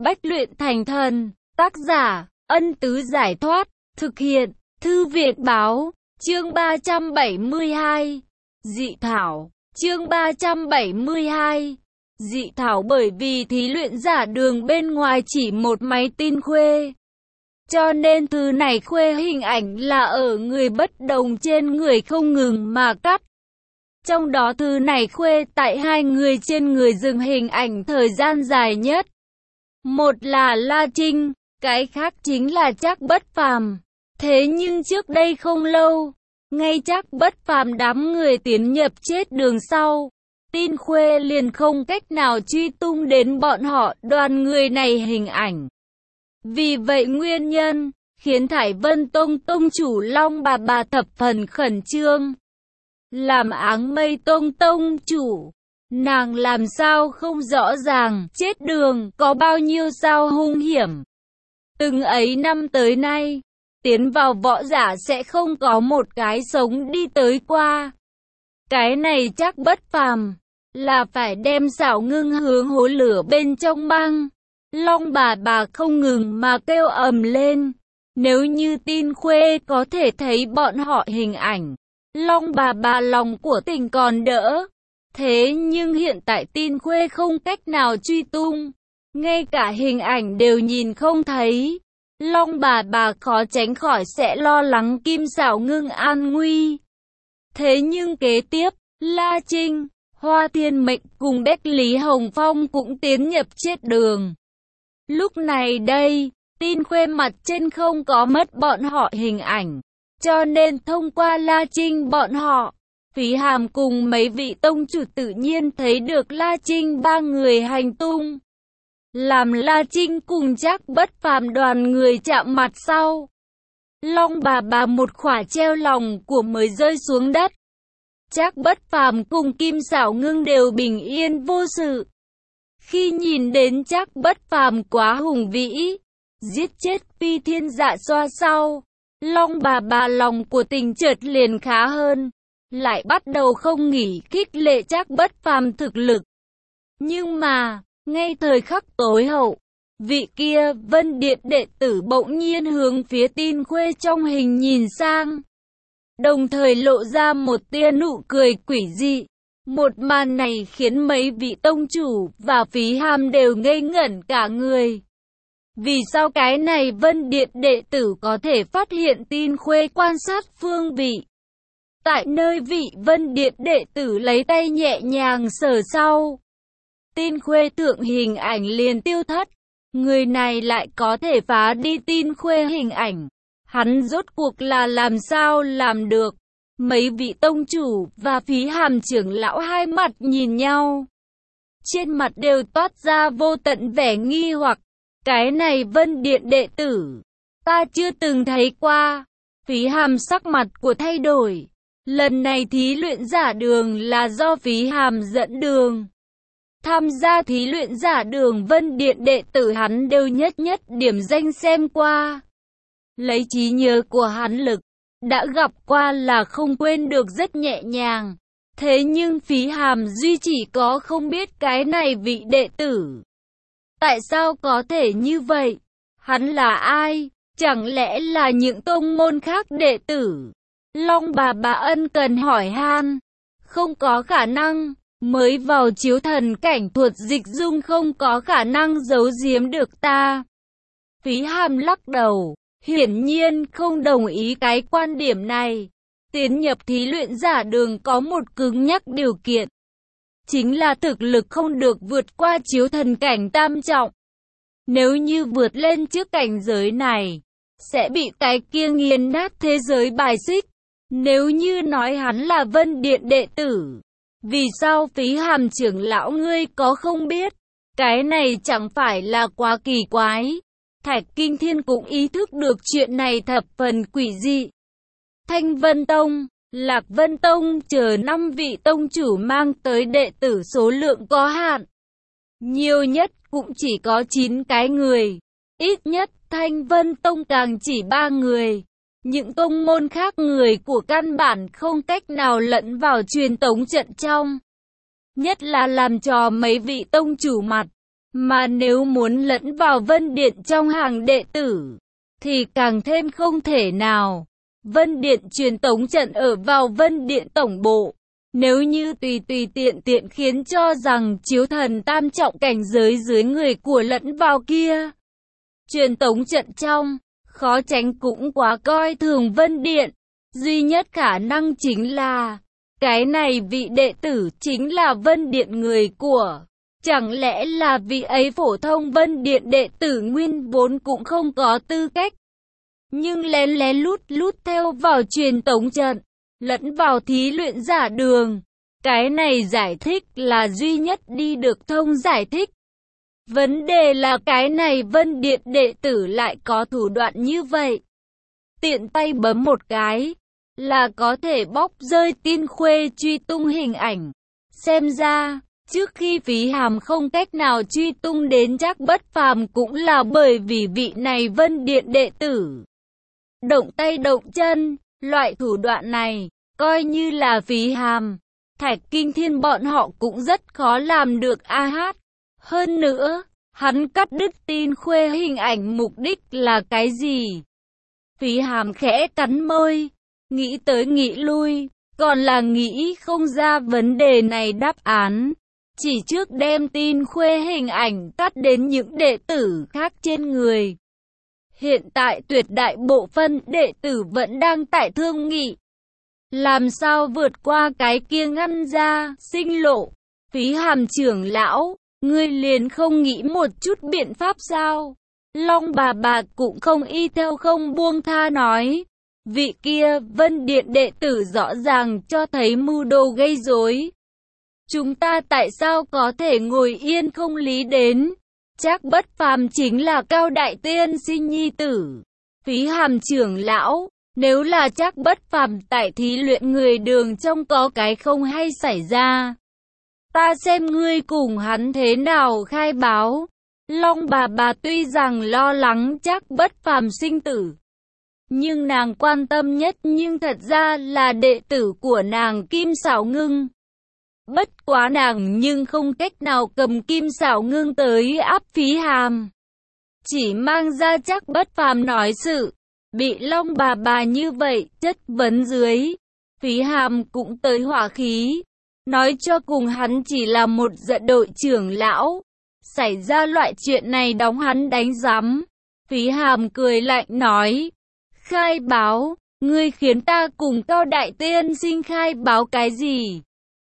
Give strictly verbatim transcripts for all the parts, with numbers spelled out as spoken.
Bách luyện thành thần. Tác giả, Ân Tứ Giải Thoát. Thực hiện, Thư Viện Báo. Chương ba trăm bảy mươi hai. Dị thảo. Chương ba trăm bảy mươi hai. Dị thảo. Bởi vì thí luyện giả đường bên ngoài chỉ một máy tin khuê, cho nên thứ này khuê hình ảnh là ở người bất đồng trên người không ngừng mà cắt. Trong đó thứ này khuê tại hai người trên người dừng hình ảnh thời gian dài nhất. Một là La Trinh, cái khác chính là Trác Bất Phàm. Thế nhưng trước đây không lâu, ngay Trác Bất Phàm đám người tiến nhập chết đường sau, tin khuê liền không cách nào truy tung đến bọn họ đoàn người này hình ảnh. Vì vậy nguyên nhân khiến Thải Vân Tông tông chủ Long bà bà thập phần khẩn trương. Làm Áng Mây Tông tông chủ, nàng làm sao không rõ ràng chết đường có bao nhiêu sao hung hiểm. Từng ấy năm tới nay, tiến vào võ giả sẽ không có một cái sống đi tới qua. Cái này Trác Bất Phàm là phải đem xảo ngưng hướng hố lửa bên trong băng. Long bà bà không ngừng mà kêu ầm lên. Nếu như tin khuê có thể thấy bọn họ hình ảnh, Long bà bà lòng của tình còn đỡ. Thế nhưng hiện tại tin khuê không cách nào truy tung, ngay cả hình ảnh đều nhìn không thấy. Long bà bà khó tránh khỏi sẽ lo lắng Kim Xảo Ngưng an nguy. Thế nhưng kế tiếp, La Trinh, Hoa Thiên Mệnh cùng Bách Lý Hồng Phong cũng tiến nhập chết đường. Lúc này đây, tin khuê mặt trên không có mất bọn họ hình ảnh, cho nên thông qua La Trinh bọn họ, Phí Hàm cùng mấy vị tông chủ tự nhiên thấy được La Trinh ba người hành tung. Làm La Trinh cùng Trác Bất Phàm đoàn người chạm mặt sau, Long bà bà một khỏa treo lòng của mới rơi xuống đất. Trác Bất Phàm cùng Kim Xảo Ngưng đều bình yên vô sự. Khi nhìn đến Trác Bất Phàm quá hùng vĩ, giết chết Phi Thiên Dạ Xoa sau, Long bà bà lòng của tình chợt liền khá hơn, lại bắt đầu không nghỉ khích lệ Trác Bất Phàm thực lực. Nhưng mà, ngay thời khắc tối hậu, vị kia Vân Điện đệ tử bỗng nhiên hướng phía tin khuê trong hình nhìn sang, đồng thời lộ ra một tia nụ cười quỷ dị. Một màn này khiến mấy vị tông chủ và Phí Hàm đều ngây ngẩn cả người. Vì sao cái này Vân Điện đệ tử có thể phát hiện tin khuê quan sát phương vị? Tại nơi vị Vân Điện đệ tử lấy tay nhẹ nhàng sờ sau, tin khuê thượng hình ảnh liền tiêu thất. Người này lại có thể phá đi tin khuê hình ảnh. Hắn rốt cuộc là làm sao làm được? Mấy vị tông chủ và Phí Hàm trưởng lão hai mặt nhìn nhau, trên mặt đều toát ra vô tận vẻ nghi hoặc. Cái này Vân Điện đệ tử, ta chưa từng thấy qua. Phí Hàm sắc mặt của thay đổi. Lần này thí luyện giả đường là do Phí Hàm dẫn đường. Tham gia thí luyện giả đường Vân Điện đệ tử hắn đều nhất nhất điểm danh xem qua. Lấy trí nhớ của hắn lực, đã gặp qua là không quên được rất nhẹ nhàng. Thế nhưng Phí Hàm duy chỉ có không biết cái này vị đệ tử. Tại sao có thể như vậy? Hắn là ai? Chẳng lẽ là những tông môn khác đệ tử? Long bà bà ân cần hỏi han. Không có khả năng. Mới vào chiếu thần cảnh thuật dịch dung không có khả năng giấu giếm được ta. Phí Hàm lắc đầu. Hiển nhiên không đồng ý cái quan điểm này. Tiến nhập thí luyện giả đường có một cứng nhắc điều kiện. Chính là thực lực không được vượt qua chiếu thần cảnh tam trọng. Nếu như vượt lên trước cảnh giới này, sẽ bị cái kia nghiền nát thế giới bài xích. Nếu như nói hắn là Vân Điện đệ tử, vì sao Phí Hàm trưởng lão ngươi có không biết? Cái này chẳng phải là quá kỳ quái. Thạch Kinh Thiên cũng ý thức được chuyện này thập phần quỷ dị. Thanh Vân Tông, Lạc Vân Tông chờ năm vị tông chủ mang tới đệ tử số lượng có hạn. Nhiều nhất cũng chỉ có chín cái người. Ít nhất Thanh Vân Tông càng chỉ ba người. Những tông môn khác người của căn bản không cách nào lẫn vào truyền tống trận trong. Nhất là làm trò mấy vị tông chủ mặt. Mà nếu muốn lẫn vào Vân Điện trong hàng đệ tử, thì càng thêm không thể nào. Vân Điện truyền tống trận ở vào Vân Điện tổng bộ. Nếu như tùy tùy tiện tiện khiến cho rằng chiếu thần tam trọng cảnh giới dưới người của lẫn vào kia, truyền tống trận trong, khó tránh cũng quá coi thường Vân Điện. Duy nhất khả năng chính là, cái này vị đệ tử chính là Vân Điện người của. Chẳng lẽ là vị ấy phổ thông Vân Điện đệ tử nguyên vốn cũng không có tư cách, nhưng lén lén lút lút theo vào truyền tống trận, lẫn vào thí luyện giả đường. Cái này giải thích là duy nhất đi được thông giải thích. Vấn đề là cái này Vân Điện đệ tử lại có thủ đoạn như vậy. Tiện tay bấm một cái, là có thể bóc rơi tin khuê truy tung hình ảnh. Xem ra, trước khi Phí Hàm không cách nào truy tung đến Trác Bất Phàm cũng là bởi vì vị này Vân Điện đệ tử động tay động chân. Loại thủ đoạn này, coi như là Phí Hàm, Thạch Kinh Thiên bọn họ cũng rất khó làm được a hát. Hơn nữa, hắn cắt đứt tin khuê hình ảnh mục đích là cái gì? Phí Hàm khẽ cắn môi, nghĩ tới nghĩ lui, còn là nghĩ không ra vấn đề này đáp án. Chỉ trước đem tin khuê hình ảnh cắt đến những đệ tử khác trên người. Hiện tại tuyệt đại bộ phân đệ tử vẫn đang tại thương nghị. Làm sao vượt qua cái kia ngăn ra, sinh lộ. Phí Hàm trưởng lão, ngươi liền không nghĩ một chút biện pháp sao? Long bà bà cũng không y theo không buông tha nói. Vị kia Vân Điện đệ tử rõ ràng cho thấy mưu đồ gây rối. Chúng ta tại sao có thể ngồi yên không lý đến? Trác Bất Phàm chính là Cao Đại Tiên sinh nhi tử. Phí Hàm trưởng lão, nếu là Trác Bất Phàm tại thí luyện người đường trong có cái không hay xảy ra, ta xem ngươi cùng hắn thế nào khai báo. Long bà bà tuy rằng lo lắng Trác Bất Phàm sinh tử, nhưng nàng quan tâm nhất nhưng thật ra là đệ tử của nàng Kim Sảo Ngưng. Bất quá nàng nhưng không cách nào cầm Kim Sảo Ngưng tới áp Phí Hàm. Chỉ mang ra Trác Bất Phàm nói sự, bị Long bà bà như vậy chất vấn dưới. Phí Hàm cũng tới hỏa khí, nói cho cùng hắn chỉ là một giận đội trưởng lão. Xảy ra loại chuyện này đóng hắn đánh giám. Phí Hàm cười lạnh nói, khai báo, ngươi khiến ta cùng Cao Đại Tiên sinh khai báo cái gì?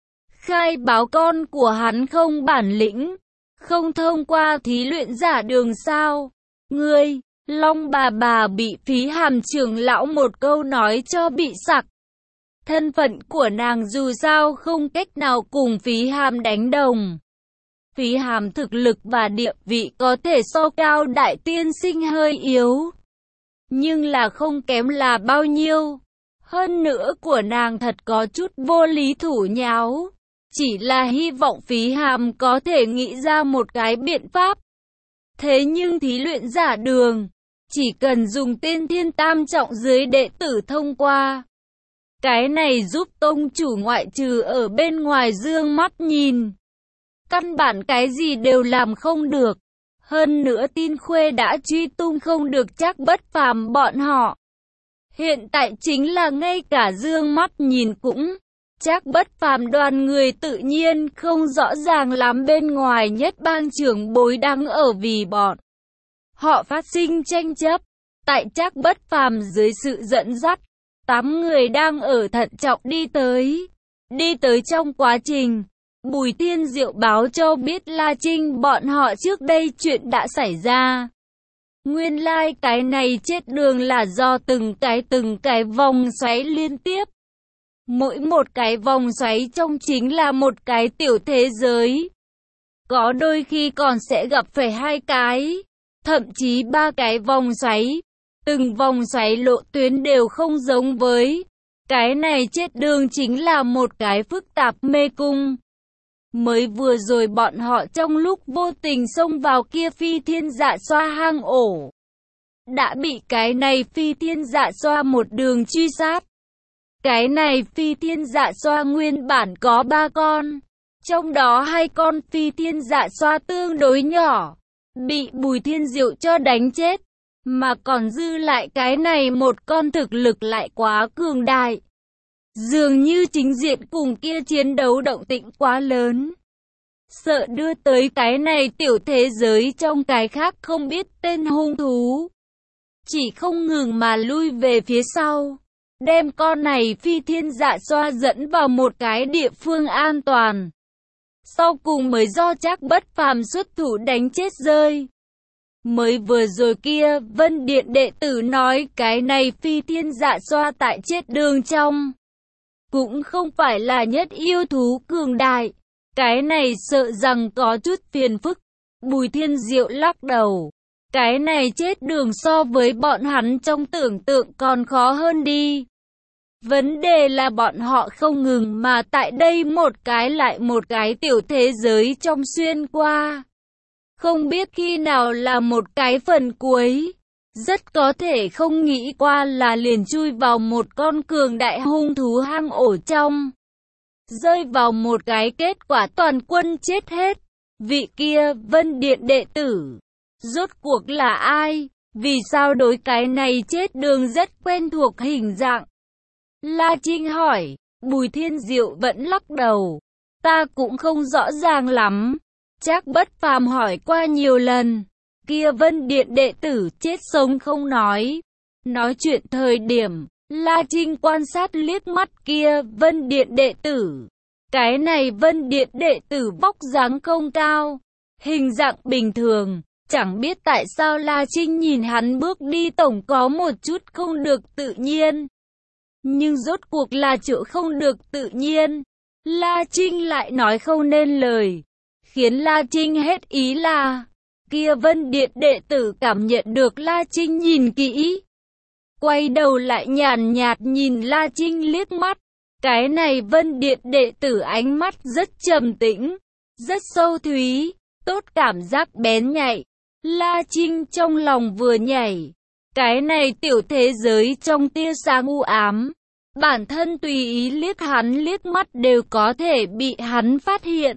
Khai báo con của hắn không bản lĩnh, không thông qua thí luyện giả đường sao? Ngươi, Long bà bà bị Phí Hàm trưởng lão một câu nói cho bị sặc. Thân phận của nàng dù sao không cách nào cùng Phí Hàm đánh đồng. Phí Hàm thực lực và địa vị có thể so Cao Đại Tiên sinh hơi yếu, nhưng là không kém là bao nhiêu. Hơn nữa của nàng thật có chút vô lý thủ nháo. Chỉ là hy vọng Phí Hàm có thể nghĩ ra một cái biện pháp. Thế nhưng thí luyện giả đường, chỉ cần dùng tiên thiên tam trọng dưới đệ tử thông qua. Cái này giúp tông chủ ngoại trừ ở bên ngoài dương mắt nhìn, căn bản cái gì đều làm không được. Hơn nữa tin khuê đã truy tung không được Trác Bất Phàm bọn họ. Hiện tại chính là ngay cả dương mắt nhìn cũng. Trác Bất Phàm đoàn người tự nhiên không rõ ràng lắm bên ngoài nhất bang trưởng bối đang ở vì bọn họ phát sinh tranh chấp. Tại Trác Bất Phàm dưới sự dẫn dắt, tám người đang ở thận trọng đi tới. Đi tới trong quá trình, Bùi Thiên Diệu báo cho biết La Trinh bọn họ trước đây chuyện đã xảy ra. Nguyên lai like cái này chết đường là do từng cái từng cái vòng xoáy liên tiếp. Mỗi một cái vòng xoáy trong chính là một cái tiểu thế giới. Có đôi khi còn sẽ gặp phải hai cái, thậm chí ba cái vòng xoáy. Từng vòng xoáy lộ tuyến đều không giống với. Cái này chết đường chính là một cái phức tạp mê cung. Mới vừa rồi bọn họ trong lúc vô tình xông vào kia phi thiên dạ xoa hang ổ, đã bị cái này phi thiên dạ xoa một đường truy sát. Cái này phi thiên dạ xoa nguyên bản có ba con, Trong đó hai con phi thiên dạ xoa tương đối nhỏ, bị Bùi Thiên Diệu cho đánh chết, mà còn dư lại cái này một con thực lực lại quá cường đại. Dường như chính diện cùng kia chiến đấu động tĩnh quá lớn. Sợ đưa tới cái này tiểu thế giới trong cái khác không biết tên hung thú. Chỉ không ngừng mà lui về phía sau. Đem con này phi thiên dạ xoa dẫn vào một cái địa phương an toàn. Sau cùng mới do Trác Bất Phàm xuất thủ đánh chết rơi. Mới vừa rồi kia, Vân Điện đệ tử nói cái này phi thiên dạ xoa tại chết đường trong. Cũng không phải là nhất yêu thú cường đại. Cái này sợ rằng có chút phiền phức. Bùi Thiên Diệu lắc đầu. Cái này chết đường so với bọn hắn trong tưởng tượng còn khó hơn đi. Vấn đề là bọn họ không ngừng mà tại đây một cái lại một cái tiểu thế giới trong xuyên qua. Không biết khi nào là một cái phần cuối. Rất có thể không nghĩ qua là liền chui vào một con cường đại hung thú hang ổ trong. Rơi vào một cái kết quả toàn quân chết hết. Vị kia Vân Điện đệ tử. Rốt cuộc là ai? Vì sao đối cái này chết đường rất quen thuộc hình dạng? La Trinh hỏi. Bùi Thiên Diệu vẫn lắc đầu. Ta cũng không rõ ràng lắm. Trác Bất Phàm hỏi qua nhiều lần. Kia Vân Điện đệ tử chết sống không nói. Nói chuyện thời điểm, La Trinh quan sát liếc mắt kia Vân Điện đệ tử. Cái này Vân Điện đệ tử vóc dáng không cao, hình dạng bình thường. Chẳng biết tại sao La Trinh nhìn hắn bước đi tổng có một chút không được tự nhiên. Nhưng rốt cuộc là chỗ không được tự nhiên. La Trinh lại nói không nên lời. Khiến La Trinh hết ý là, kia Vân Điện đệ tử cảm nhận được La Trinh nhìn kỹ. Quay đầu lại nhàn nhạt nhìn La Trinh liếc mắt. Cái này Vân Điện đệ tử ánh mắt rất trầm tĩnh, rất sâu thúy, tốt cảm giác bén nhạy. La Trinh trong lòng vừa nhảy. Cái này tiểu thế giới trong tia sáng u ám. Bản thân tùy ý liếc hắn liếc mắt đều có thể bị hắn phát hiện.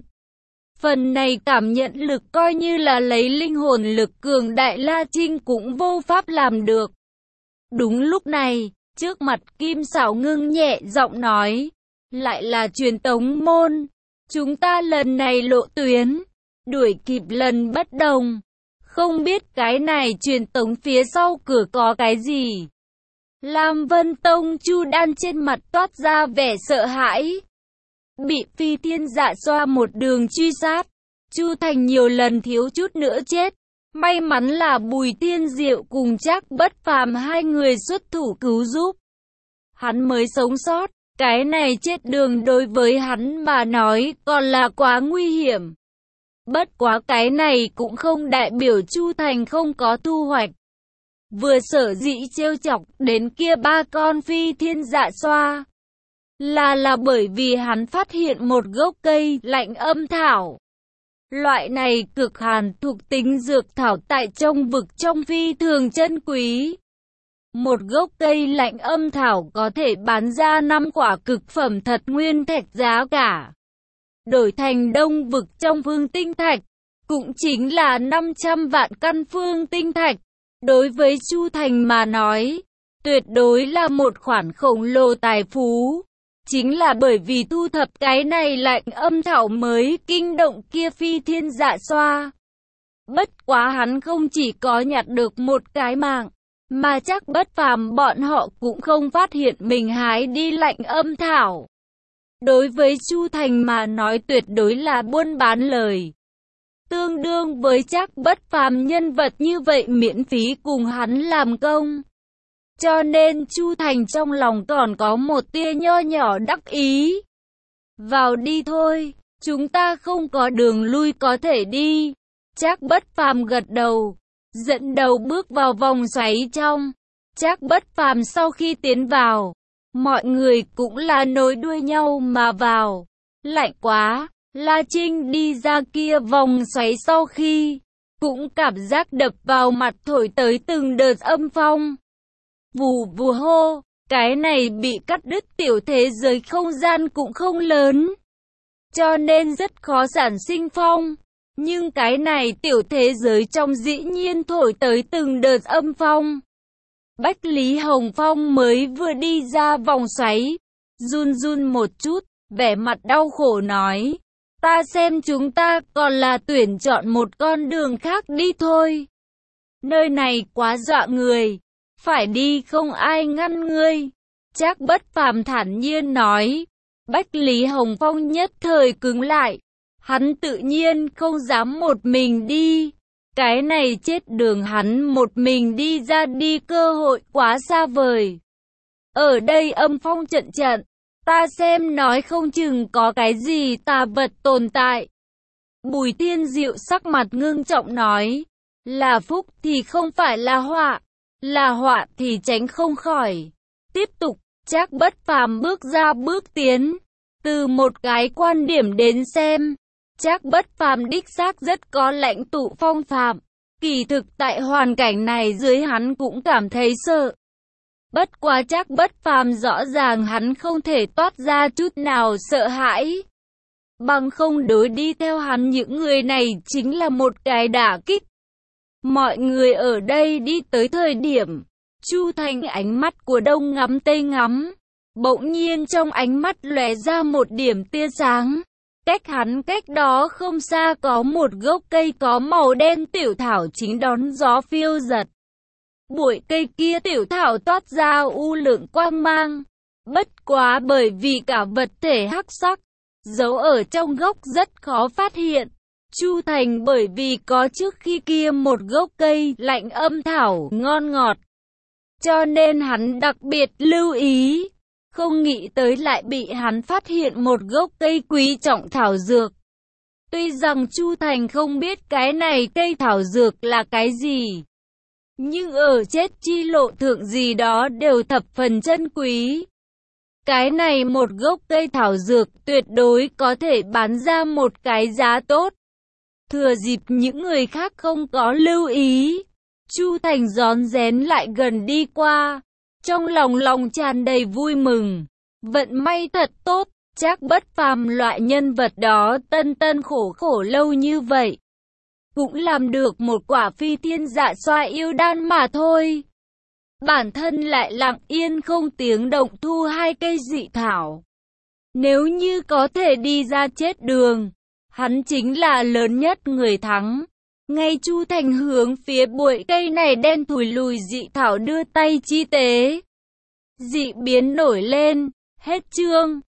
Phần này cảm nhận lực coi như là lấy linh hồn lực cường đại La Trinh cũng vô pháp làm được. Đúng lúc này, trước mặt Kim Sảo ngưng nhẹ giọng nói. Lại là truyền tống môn. Chúng ta lần này lộ tuyến. Đuổi kịp lần bất đồng. Không biết cái này truyền tống phía sau cửa có cái gì. Lam Vân Tông Chu Đan trên mặt toát ra vẻ sợ hãi. Bị phi thiên dạ xoa một đường truy sát. Chu Thành nhiều lần thiếu chút nữa chết. May mắn là Bùi Thiên Diệu cùng Trác Bất Phàm hai người xuất thủ cứu giúp. Hắn mới sống sót. Cái này chết đường đối với hắn mà nói còn là quá nguy hiểm. Bất quá cái này cũng không đại biểu Chu Thành không có thu hoạch. Vừa sở dĩ trêu chọc đến kia ba con phi thiên dạ xoa. Là là bởi vì hắn phát hiện một gốc cây lạnh âm thảo. Loại này cực hàn thuộc tính dược thảo tại trong vực trong phi thường chân quý. Một gốc cây lạnh âm thảo có thể bán ra năm quả cực phẩm thật nguyên thạch giá cả. Đổi thành đông vực trong phương tinh thạch, cũng chính là năm trăm vạn căn phương tinh thạch. Đối với Chu Thành mà nói, tuyệt đối là một khoản khổng lồ tài phú. Chính là bởi vì thu thập cái này lạnh âm thảo mới kinh động kia phi thiên dạ xoa. Bất quá hắn không chỉ có nhặt được một cái mạng, mà chắc Bất Phàm bọn họ cũng không phát hiện mình hái đi lạnh âm thảo. Đối với Chu Thành mà nói tuyệt đối là buôn bán lời. Tương đương với chắc Bất Phàm nhân vật như vậy miễn phí cùng hắn làm công. Cho nên Chu Thành trong lòng còn có một tia nho nhỏ đắc ý. Vào đi thôi, chúng ta không có đường lui có thể đi. Trác Bất Phàm gật đầu, dẫn đầu bước vào vòng xoáy trong. Trác Bất Phàm sau khi tiến vào, mọi người cũng là nối đuôi nhau mà vào. Lạnh quá, La Trinh đi ra kia vòng xoáy sau khi, cũng cảm giác đập vào mặt thổi tới từng đợt âm phong. Vù vù hô, cái này bị cắt đứt tiểu thế giới không gian cũng không lớn. cho nên rất khó sản sinh phong. Nhưng cái này tiểu thế giới trong dĩ nhiên thổi tới từng đợt âm phong. Bách Lý Hồng Phong mới vừa đi ra vòng xoáy, run run một chút, vẻ mặt đau khổ nói, ta xem chúng ta còn là tuyển chọn một con đường khác đi thôi. Nơi này quá dọa người, phải đi không ai ngăn ngươi. Trác Bất Phàm thản nhiên nói. Bách Lý Hồng Phong nhất thời cứng lại, hắn tự nhiên không dám một mình đi. Cái này chết đường hắn một mình đi ra đi cơ hội quá xa vời. Ở đây âm phong trận trận, ta xem nói không chừng có cái gì tà vật tồn tại. Bùi Thiên Diệu sắc mặt ngưng trọng nói, là phúc thì không phải là họa, là họa thì tránh không khỏi. Tiếp tục, Trác Bất Phàm bước ra bước tiến, từ một cái quan điểm đến xem, Trác Bất Phàm đích xác rất có lãnh tụ phong phạm. Kỳ thực tại hoàn cảnh này dưới hắn cũng cảm thấy sợ. Bất quá Trác Bất Phàm rõ ràng hắn không thể toát ra chút nào sợ hãi. Bằng không đối đi theo hắn những người này chính là một cái đả kích. Mọi người ở đây đi tới thời điểm, Chu Thành ánh mắt của đông ngắm tây ngắm. Bỗng nhiên trong ánh mắt lóe ra một điểm tia sáng. Cách hắn cách đó không xa có một gốc cây có màu đen tiểu thảo chính đón gió phiêu giật. Bụi cây kia tiểu thảo toát ra u lượng quang mang. Bất quá bởi vì cả vật thể hắc sắc, giấu ở trong gốc rất khó phát hiện. Chu Thành bởi vì có trước khi kia một gốc cây lạnh âm thảo ngon ngọt, cho nên hắn đặc biệt lưu ý. Không nghĩ tới lại bị hắn phát hiện một gốc cây quý trọng thảo dược. Tuy rằng Chu Thành không biết cái này cây thảo dược là cái gì, nhưng ở chết chi lộ thượng gì đó đều thập phần chân quý. Cái này một gốc cây thảo dược tuyệt đối có thể bán ra một cái giá tốt. Thừa dịp những người khác không có lưu ý, Chu Thành rón rén lại gần đi qua. Trong lòng lòng tràn đầy vui mừng, vận may thật tốt, Trác Bất Phàm loại nhân vật đó tân tân khổ khổ lâu như vậy, cũng làm được một quả phi thiên dạ xoa yêu đan mà thôi. Bản thân lại lặng yên không tiếng động thu hai cây dị thảo. Nếu như có thể đi ra chết đường, hắn chính là lớn nhất người thắng. Ngay Chu Thành hướng phía bụi cây này đen thùi lùi dị thảo đưa tay chi tế. Dị biến nổi lên, hết chương.